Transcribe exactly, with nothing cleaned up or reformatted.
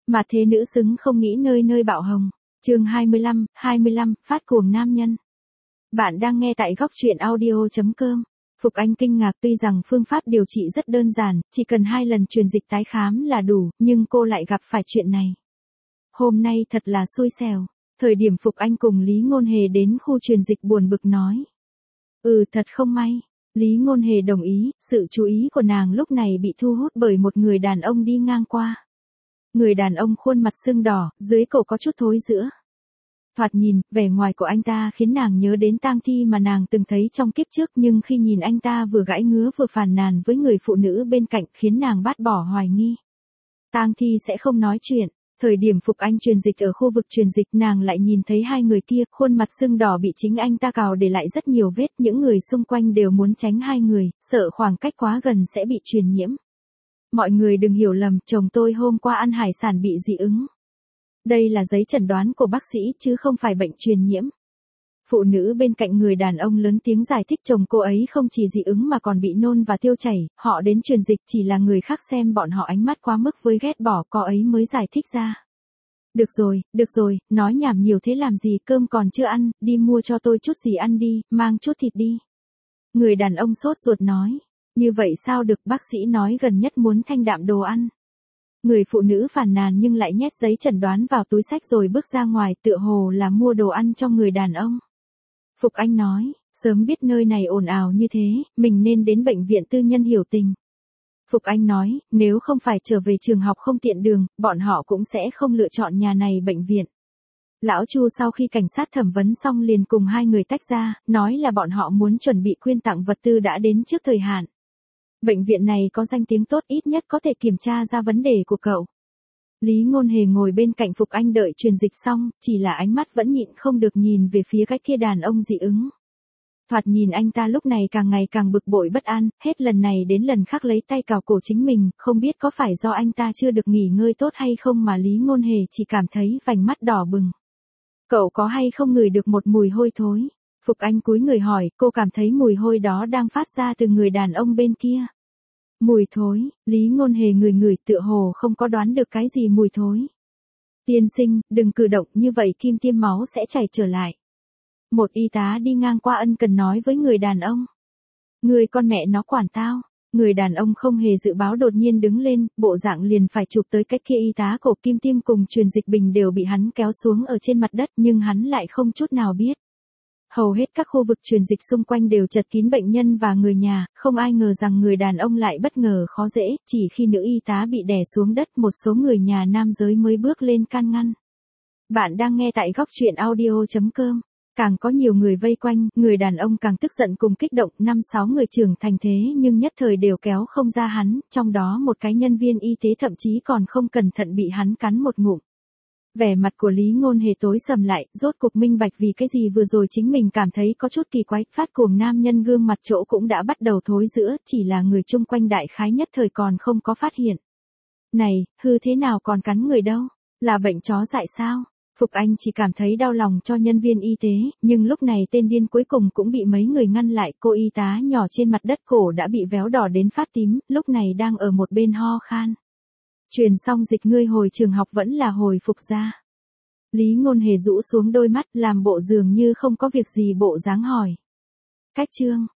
Mà thế nữ xứng không nghĩ nơi nơi bạo hồng. Chương hai mươi lăm, hai mươi lăm, phát cuồng nam nhân. Bạn đang nghe tại góc truyện audio chấm com. Phục Anh kinh ngạc, tuy rằng phương pháp điều trị rất đơn giản, chỉ cần hai lần truyền dịch tái khám là đủ, nhưng cô lại gặp phải chuyện này. Hôm nay thật là xui xẻo. Thời điểm Phục Anh cùng Lý Ngôn Hề đến khu truyền dịch buồn bực nói. Ừ, thật không may. Lý Ngôn Hề đồng ý, sự chú ý của nàng lúc này bị thu hút bởi một người đàn ông đi ngang qua. Người đàn ông khuôn mặt sưng đỏ, dưới cổ có chút thối rữa. Thoạt nhìn, vẻ ngoài của anh ta khiến nàng nhớ đến tang thi mà nàng từng thấy trong kiếp trước, nhưng khi nhìn anh ta vừa gãi ngứa vừa phàn nàn với người phụ nữ bên cạnh khiến nàng bát bỏ hoài nghi. Tang thi sẽ không nói chuyện. Thời điểm Phục Anh truyền dịch ở khu vực truyền dịch, nàng lại nhìn thấy hai người kia, khuôn mặt sưng đỏ bị chính anh ta cào để lại rất nhiều vết, những người xung quanh đều muốn tránh hai người, sợ khoảng cách quá gần sẽ bị truyền nhiễm. Mọi người đừng hiểu lầm, chồng tôi hôm qua ăn hải sản bị dị ứng. Đây là giấy chẩn đoán của bác sĩ chứ không phải bệnh truyền nhiễm. Phụ nữ bên cạnh người đàn ông lớn tiếng giải thích chồng cô ấy không chỉ dị ứng mà còn bị nôn và tiêu chảy, họ đến truyền dịch chỉ là người khác xem bọn họ ánh mắt quá mức với ghét bỏ, cô ấy mới giải thích ra. Được rồi, được rồi, nói nhảm nhiều thế làm gì, cơm còn chưa ăn, đi mua cho tôi chút gì ăn đi, mang chút thịt đi. Người đàn ông sốt ruột nói. Như vậy sao được, bác sĩ nói gần nhất muốn thanh đạm đồ ăn. Người phụ nữ phàn nàn nhưng lại nhét giấy chẩn đoán vào túi xách rồi bước ra ngoài, tựa hồ là mua đồ ăn cho người đàn ông. Phục Anh nói, sớm biết nơi này ồn ào như thế, mình nên đến bệnh viện tư nhân hiểu tình. Phục Anh nói, nếu không phải trở về trường học không tiện đường, bọn họ cũng sẽ không lựa chọn nhà này bệnh viện. Lão Chu sau khi cảnh sát thẩm vấn xong liền cùng hai người tách ra, nói là bọn họ muốn chuẩn bị quyên tặng vật tư đã đến trước thời hạn. Bệnh viện này có danh tiếng tốt, ít nhất có thể kiểm tra ra vấn đề của cậu. Lý Ngôn Hề ngồi bên cạnh Phục Anh đợi truyền dịch xong, chỉ là ánh mắt vẫn nhịn không được nhìn về phía cái kia đàn ông dị ứng. Thoạt nhìn anh ta lúc này càng ngày càng bực bội bất an, hết lần này đến lần khác lấy tay cào cổ chính mình, không biết có phải do anh ta chưa được nghỉ ngơi tốt hay không mà Lý Ngôn Hề chỉ cảm thấy vành mắt đỏ bừng. Cậu có hay không ngửi được một mùi hôi thối? Phục Anh cúi người hỏi, cô cảm thấy mùi hôi đó đang phát ra từ người đàn ông bên kia. Mùi thối, Lý Ngôn Hề ngửi ngửi tựa hồ không có đoán được cái gì mùi thối. Tiên sinh, đừng cử động như vậy kim tiêm máu sẽ chảy trở lại. Một y tá đi ngang qua ân cần nói với người đàn ông. Người con mẹ nó quản tao. Người đàn ông không hề dự báo đột nhiên đứng lên, bộ dạng liền phải chụp tới cái kia y tá, cổ kim tiêm cùng truyền dịch bình đều bị hắn kéo xuống ở trên mặt đất nhưng hắn lại không chút nào biết. Hầu hết các khu vực truyền dịch xung quanh đều chật kín bệnh nhân và người nhà, không ai ngờ rằng người đàn ông lại bất ngờ khó dễ, chỉ khi nữ y tá bị đè xuống đất một số người nhà nam giới mới bước lên can ngăn. Bạn đang nghe tại góc truyện audio chấm com. Càng có nhiều người vây quanh, người đàn ông càng tức giận cùng kích động, năm sáu người trưởng thành thế nhưng nhất thời đều kéo không ra hắn, trong đó một cái nhân viên y tế thậm chí còn không cẩn thận bị hắn cắn một ngụm. Vẻ mặt của Lý Ngôn Hề tối sầm lại, rốt cục minh bạch vì cái gì vừa rồi chính mình cảm thấy có chút kỳ quái, phát cuồng nam nhân gương mặt chỗ cũng đã bắt đầu thối rữa, chỉ là người chung quanh đại khái nhất thời còn không có phát hiện. Này, hư thế nào còn cắn người đâu? Là bệnh chó dại sao? Phục Anh chỉ cảm thấy đau lòng cho nhân viên y tế, nhưng lúc này tên điên cuối cùng cũng bị mấy người ngăn lại, cô y tá nhỏ trên mặt đất cổ đã bị véo đỏ đến phát tím, lúc này đang ở một bên ho khan. Truyền xong dịch ngươi hồi trường học vẫn là hồi phục ra. Lý Ngôn Hề rũ xuống đôi mắt làm bộ dường như không có việc gì bộ dáng hỏi. Cách chương,